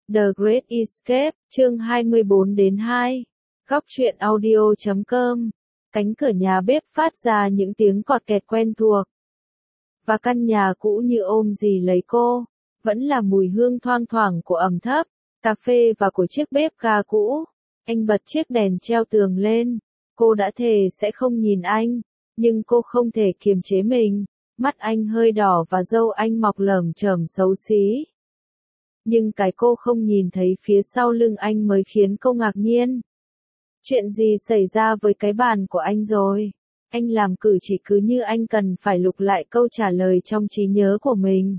The Great Escape, chương 24-2. Góc truyện audio.com. Cánh cửa nhà bếp phát ra những tiếng cọt kẹt quen thuộc. Và căn nhà cũ như ôm gì lấy cô, vẫn là mùi hương thoang thoảng của ẩm thấp, cà phê và của chiếc bếp ga cũ. Anh bật chiếc đèn treo tường lên. Cô đã thề sẽ không nhìn anh, nhưng cô không thể kiềm chế mình. Mắt anh hơi đỏ và râu anh mọc lởm chởm xấu xí. Nhưng cái cô không nhìn thấy phía sau lưng anh mới khiến cô ngạc nhiên. Chuyện gì xảy ra với cái bàn của anh rồi? Anh làm cử chỉ cứ như anh cần phải lục lại câu trả lời trong trí nhớ của mình.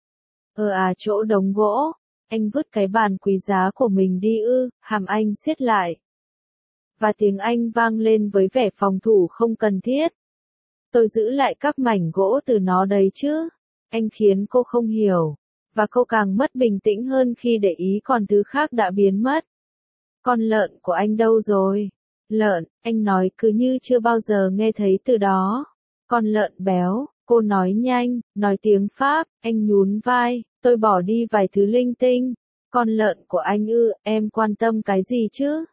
Chỗ đống gỗ, anh vứt cái bàn quý giá của mình đi ư? Hàm anh siết lại. Và tiếng anh vang lên với vẻ phòng thủ không cần thiết. Tôi giữ lại các mảnh gỗ từ nó đấy chứ. Anh khiến cô không hiểu. Và cô càng mất bình tĩnh hơn khi để ý còn thứ khác đã biến mất. Con lợn của anh đâu rồi? Lợn, anh nói cứ như chưa bao giờ nghe thấy từ đó. Con lợn béo, cô nói nhanh, nói tiếng Pháp, anh nhún vai, tôi bỏ đi vài thứ linh tinh. Con lợn của anh ư, em quan tâm cái gì chứ?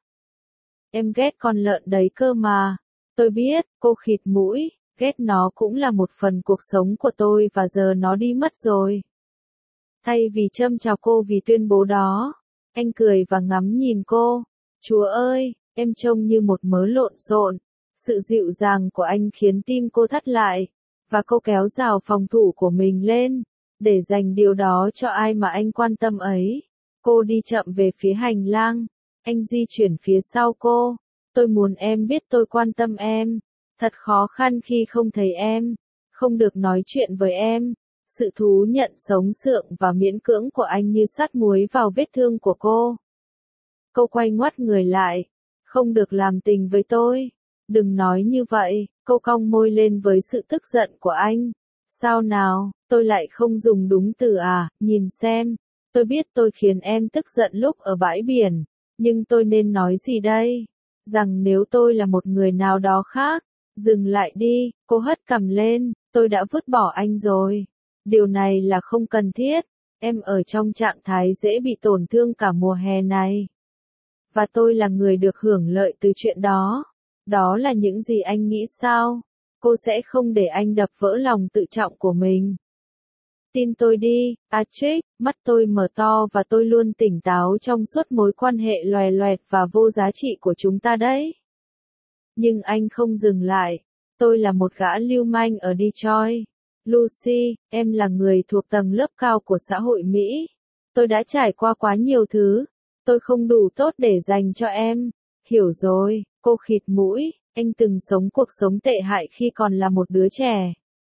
Em ghét con lợn đấy cơ mà. Tôi biết, cô khịt mũi, ghét nó cũng là một phần cuộc sống của tôi và giờ nó đi mất rồi. Thay vì châm chọc cô vì tuyên bố đó, anh cười và ngắm nhìn cô. Chúa ơi, em trông như một mớ lộn xộn. Sự dịu dàng của anh khiến tim cô thắt lại, và cô kéo rào phòng thủ của mình lên, để dành điều đó cho ai mà anh quan tâm ấy. Cô đi chậm về phía hành lang, anh di chuyển phía sau cô. Tôi muốn em biết tôi quan tâm em. Thật khó khăn khi không thấy em, không được nói chuyện với em. Sự thú nhận sống sượng và miễn cưỡng của anh như sắt muối vào vết thương của cô. Cô quay ngoắt người lại. Không được làm tình với tôi. Đừng nói như vậy. Cô cong môi lên với sự tức giận của anh. Sao nào, tôi lại không dùng đúng từ à, nhìn xem. Tôi biết tôi khiến em tức giận lúc ở bãi biển. Nhưng tôi nên nói gì đây? Rằng nếu tôi là một người nào đó khác. Dừng lại đi, cô hất cằm lên. Tôi đã vứt bỏ anh rồi. Điều này là không cần thiết. Em ở trong trạng thái dễ bị tổn thương cả mùa hè này. Và tôi là người được hưởng lợi từ chuyện đó. Đó là những gì anh nghĩ sao? Cô sẽ không để anh đập vỡ lòng tự trọng của mình. Tin tôi đi, Patrick, mắt tôi mở to và tôi luôn tỉnh táo trong suốt mối quan hệ loè loẹt và vô giá trị của chúng ta đấy. Nhưng anh không dừng lại. Tôi là một gã lưu manh ở Detroit. Lucy, em là người thuộc tầng lớp cao của xã hội Mỹ. Tôi đã trải qua quá nhiều thứ. Tôi không đủ tốt để dành cho em. Hiểu rồi, cô khịt mũi. Anh từng sống cuộc sống tệ hại khi còn là một đứa trẻ.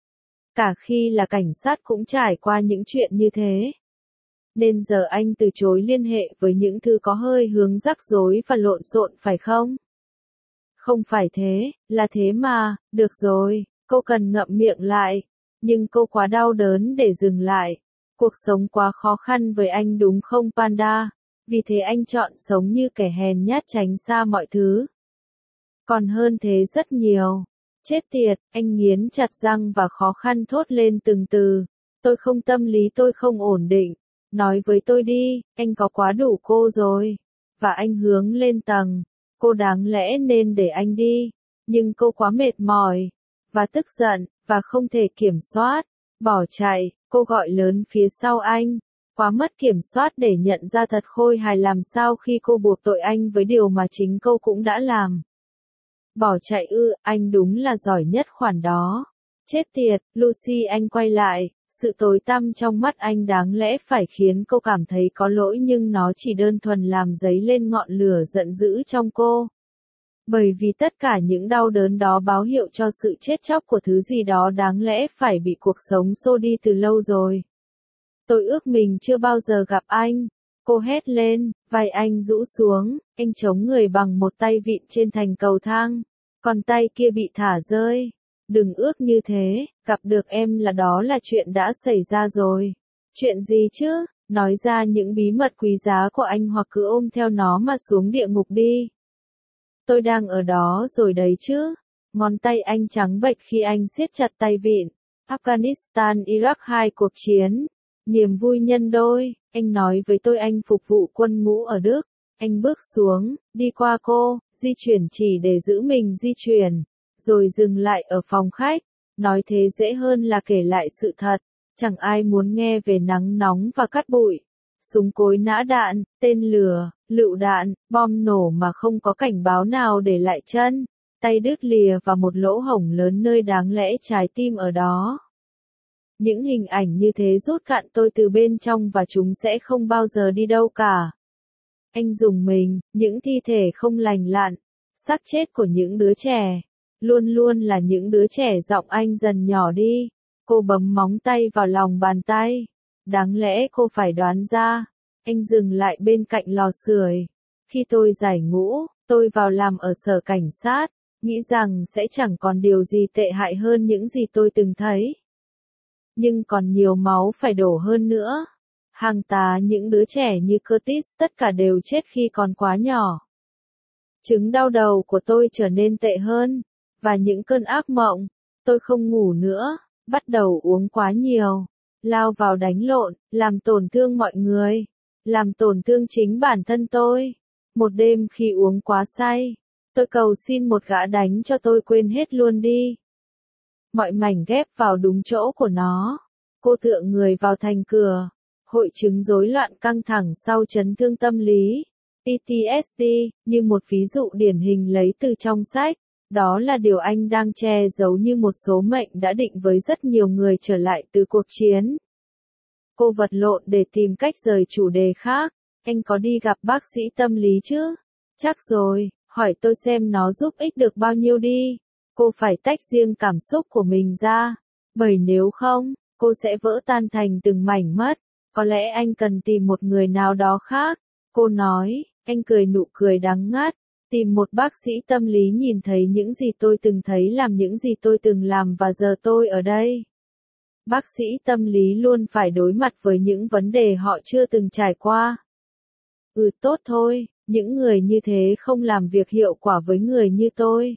Cả khi là cảnh sát cũng trải qua những chuyện như thế. Nên giờ anh từ chối liên hệ với những thứ có hơi hướng rắc rối và lộn xộn phải không? Không phải thế, là thế mà, được rồi, cô cần ngậm miệng lại. Nhưng cô quá đau đớn để dừng lại. Cuộc sống quá khó khăn với anh đúng không Panda? Vì thế anh chọn sống như kẻ hèn nhát tránh xa mọi thứ. Còn hơn thế rất nhiều. Chết tiệt, anh nghiến chặt răng và khó khăn thốt lên từng từ. Tôi không tâm lý, tôi không ổn định. Nói với tôi đi, anh có quá đủ cô rồi. Và anh hướng lên tầng. Cô đáng lẽ nên để anh đi. Nhưng cô quá mệt mỏi. Và tức giận, và không thể kiểm soát. Bỏ chạy, cô gọi lớn phía sau anh. Quá mất kiểm soát để nhận ra thật khôi hài làm sao khi cô buộc tội anh với điều mà chính cô cũng đã làm. Bỏ chạy ư, anh đúng là giỏi nhất khoản đó. Chết tiệt, Lucy, anh quay lại. Sự tối tăm trong mắt anh đáng lẽ phải khiến cô cảm thấy có lỗi nhưng nó chỉ đơn thuần làm dấy lên ngọn lửa giận dữ trong cô. Bởi vì tất cả những đau đớn đó báo hiệu cho sự chết chóc của thứ gì đó đáng lẽ phải bị cuộc sống xô đi từ lâu rồi. Tôi ước mình chưa bao giờ gặp anh. Cô hét lên, vai anh rũ xuống, anh chống người bằng một tay vịn trên thành cầu thang. Còn tay kia bị thả rơi. Đừng ước như thế, gặp được em đó là chuyện đã xảy ra rồi. Chuyện gì chứ? Nói ra những bí mật quý giá của anh hoặc cứ ôm theo nó mà xuống địa ngục đi. Tôi đang ở đó rồi đấy chứ. Ngón tay anh trắng bệch khi anh siết chặt tay vịn. Afghanistan, Iraq 2 cuộc chiến. Niềm vui nhân đôi, anh nói với tôi anh phục vụ quân ngũ ở Đức. Anh bước xuống, đi qua cô, di chuyển chỉ để giữ mình di chuyển, rồi dừng lại ở phòng khách. Nói thế dễ hơn là kể lại sự thật. Chẳng ai muốn nghe về nắng nóng và cát bụi, súng cối nã đạn, tên lửa, lựu đạn, bom nổ mà không có cảnh báo nào để lại chân, tay đứt lìa và một lỗ hổng lớn nơi đáng lẽ trái tim ở đó. Những hình ảnh như thế rút cạn tôi từ bên trong và chúng sẽ không bao giờ đi đâu cả. Anh dùng mình, những thi thể không lành lặn, xác chết của những đứa trẻ. Luôn luôn là những đứa trẻ. Giọng anh dần nhỏ đi. Cô bấm móng tay vào lòng bàn tay. Đáng lẽ cô phải đoán ra. Anh dừng lại bên cạnh lò sưởi. Khi tôi giải ngũ, tôi vào làm ở sở cảnh sát, nghĩ rằng sẽ chẳng còn điều gì tệ hại hơn những gì tôi từng thấy. Nhưng còn nhiều máu phải đổ hơn nữa. Hàng tá những đứa trẻ như Curtis tất cả đều chết khi còn quá nhỏ. Chứng đau đầu của tôi trở nên tệ hơn. Và những cơn ác mộng, tôi không ngủ nữa, bắt đầu uống quá nhiều, lao vào đánh lộn, làm tổn thương mọi người, làm tổn thương chính bản thân tôi. Một đêm khi uống quá say, tôi cầu xin một gã đánh cho tôi quên hết luôn đi mọi mảnh ghép vào đúng chỗ của nó. Cô tựa người vào thành cửa. Hội chứng rối loạn căng thẳng sau chấn thương tâm lý, PTSD, như một ví dụ điển hình lấy từ trong sách. Đó là điều anh đang che giấu như một số mệnh đã định với rất nhiều người trở lại từ cuộc chiến. Cô vật lộn để tìm cách rời chủ đề khác. Anh có đi gặp bác sĩ tâm lý chứ? Chắc rồi, hỏi tôi xem nó giúp ích được bao nhiêu đi. Cô phải tách riêng cảm xúc của mình ra. Bởi nếu không, cô sẽ vỡ tan thành từng mảnh mất. Có lẽ anh cần tìm một người nào đó khác. Cô nói, anh cười nụ cười đắng ngắt. Tìm một bác sĩ tâm lý nhìn thấy những gì tôi từng thấy, làm những gì tôi từng làm và giờ tôi ở đây. Bác sĩ tâm lý luôn phải đối mặt với những vấn đề họ chưa từng trải qua. Tốt thôi, những người như thế không làm việc hiệu quả với người như tôi.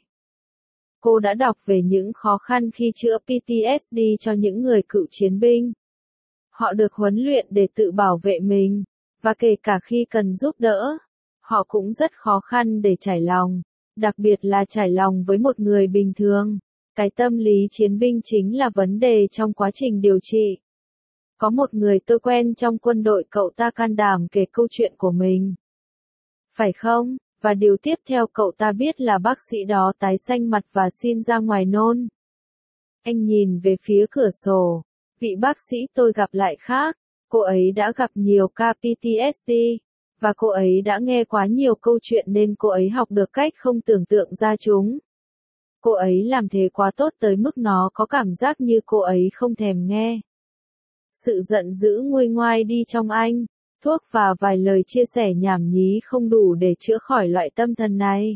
Cô đã đọc về những khó khăn khi chữa PTSD cho những người cựu chiến binh. Họ được huấn luyện để tự bảo vệ mình, và kể cả khi cần giúp đỡ, họ cũng rất khó khăn để trải lòng, đặc biệt là trải lòng với một người bình thường. Cái tâm lý chiến binh chính là vấn đề trong quá trình điều trị. Có một người tôi quen trong quân đội, cậu ta can đảm kể câu chuyện của mình. Phải không? Và điều tiếp theo cậu ta biết là bác sĩ đó tái xanh mặt và xin ra ngoài nôn. Anh nhìn về phía cửa sổ. Vị bác sĩ tôi gặp lại khác. Cô ấy đã gặp nhiều ca PTSD. Và cô ấy đã nghe quá nhiều câu chuyện nên cô ấy học được cách không tưởng tượng ra chúng. Cô ấy làm thế quá tốt tới mức nó có cảm giác như cô ấy không thèm nghe. Sự giận dữ nguôi ngoai đi trong anh. Thuốc và vài lời chia sẻ nhảm nhí không đủ để chữa khỏi loại tâm thần này.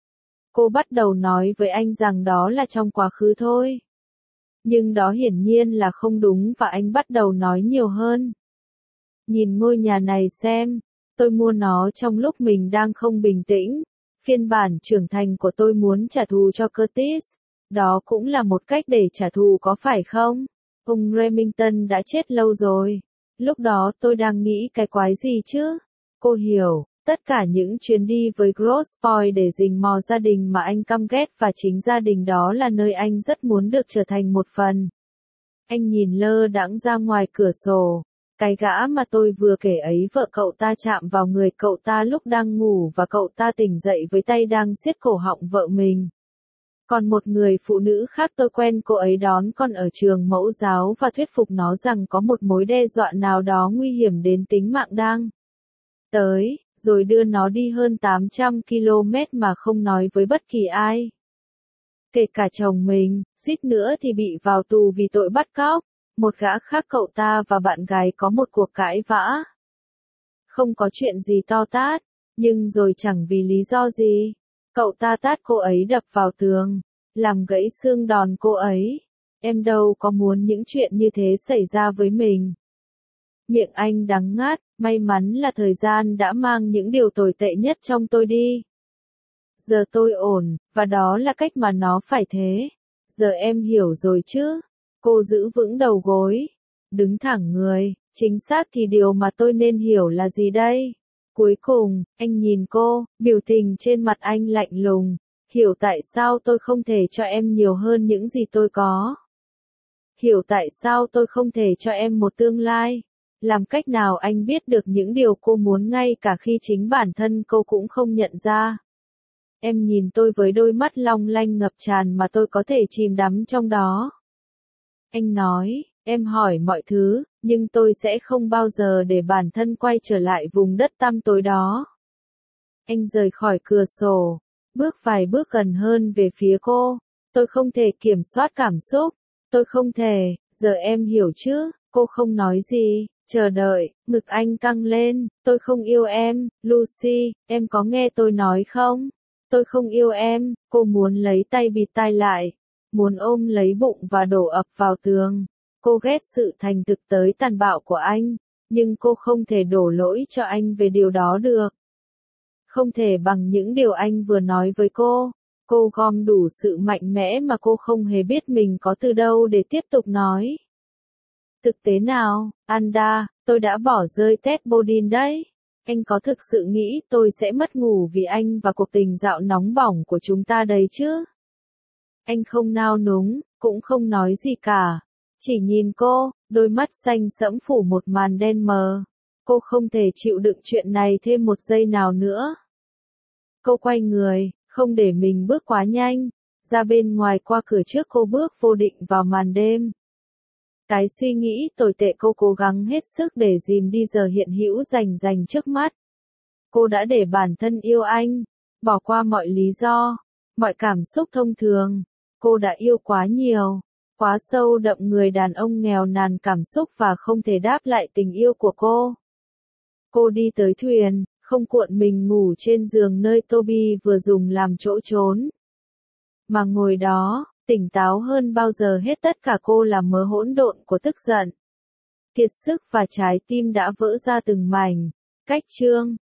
Cô bắt đầu nói với anh rằng đó là trong quá khứ thôi. Nhưng đó hiển nhiên là không đúng và anh bắt đầu nói nhiều hơn. Nhìn ngôi nhà này xem. Tôi mua nó trong lúc mình đang không bình tĩnh. Phiên bản trưởng thành của tôi muốn trả thù cho Curtis. Đó cũng là một cách để trả thù có phải không? Ông Remington đã chết lâu rồi. Lúc đó tôi đang nghĩ cái quái gì chứ? Cô hiểu, tất cả những chuyến đi với Grosse Pointe để rình mò gia đình mà anh căm ghét và chính gia đình đó là nơi anh rất muốn được trở thành một phần. Anh nhìn lơ đãng ra ngoài cửa sổ. Cái gã mà tôi vừa kể ấy, vợ cậu ta chạm vào người cậu ta lúc đang ngủ và cậu ta tỉnh dậy với tay đang siết cổ họng vợ mình. Còn một người phụ nữ khác tôi quen, cô ấy đón con ở trường mẫu giáo và thuyết phục nó rằng có một mối đe dọa nào đó nguy hiểm đến tính mạng đang tới, rồi đưa nó đi hơn 800 km mà không nói với bất kỳ ai. Kể cả chồng mình, suýt nữa thì bị vào tù vì tội bắt cóc. Một gã khác, cậu ta và bạn gái có một cuộc cãi vã. Không có chuyện gì to tát, nhưng rồi chẳng vì lý do gì. Cậu ta tát cô ấy đập vào tường, làm gãy xương đòn cô ấy. Em đâu có muốn những chuyện như thế xảy ra với mình. Miệng anh đắng ngắt, may mắn là thời gian đã mang những điều tồi tệ nhất trong tôi đi. Giờ tôi ổn, và đó là cách mà nó phải thế. Giờ em hiểu rồi chứ? Cô giữ vững đầu gối, đứng thẳng người, Chính xác thì điều mà tôi nên hiểu là gì đây? Cuối cùng, anh nhìn cô, biểu tình trên mặt anh lạnh lùng. Hiểu tại sao tôi không thể cho em nhiều hơn những gì tôi có. Hiểu tại sao tôi không thể cho em một tương lai. Làm cách nào anh biết được những điều cô muốn ngay cả khi chính bản thân cô cũng không nhận ra. Em nhìn tôi với đôi mắt long lanh ngập tràn mà tôi có thể chìm đắm trong đó. Anh nói, em hỏi mọi thứ, nhưng tôi sẽ không bao giờ để bản thân quay trở lại vùng đất tăm tối đó. Anh rời khỏi cửa sổ, bước vài bước gần hơn về phía cô. Tôi không thể kiểm soát cảm xúc. Tôi không thể, giờ em hiểu chứ, cô không nói gì, chờ đợi, ngực anh căng lên, tôi không yêu em, Lucy, em có nghe tôi nói không? Tôi không yêu em, cô muốn lấy tay bịt tai lại, muốn ôm lấy bụng và đổ ập vào tường. Cô ghét sự thành thực tới tàn bạo của anh, nhưng cô không thể đổ lỗi cho anh về điều đó được. Không thể bằng những điều anh vừa nói với cô. Cô gom đủ sự mạnh mẽ mà cô không hề biết mình có từ đâu để tiếp tục nói. Thực tế nào, Anda, tôi đã bỏ rơi Ted Bodin đấy. Anh có thực sự nghĩ tôi sẽ mất ngủ vì anh và cuộc tình dạo nóng bỏng của chúng ta đấy chứ? Anh không nao núng, cũng không nói gì cả. Chỉ nhìn cô, đôi mắt xanh sẫm phủ một màn đen mờ. Cô không thể chịu đựng chuyện này thêm một giây nào nữa. Cô quay người, không để mình bước quá nhanh. Ra bên ngoài qua cửa trước cô bước vô định vào màn đêm. Cái suy nghĩ tồi tệ cô cố gắng hết sức để dìm đi giờ hiện hữu rành trước mắt. Cô đã để bản thân yêu anh, bỏ qua mọi lý do, mọi cảm xúc thông thường. Cô đã yêu quá nhiều, quá sâu đậm người đàn ông nghèo nàn cảm xúc và không thể đáp lại tình yêu của cô. Cô đi tới thuyền, không cuộn mình ngủ trên giường nơi Toby vừa dùng làm chỗ trốn. Mà ngồi đó, tỉnh táo hơn bao giờ hết, tất cả cô là mớ hỗn độn của tức giận. Kiệt sức và trái tim đã vỡ ra từng mảnh. Cách chương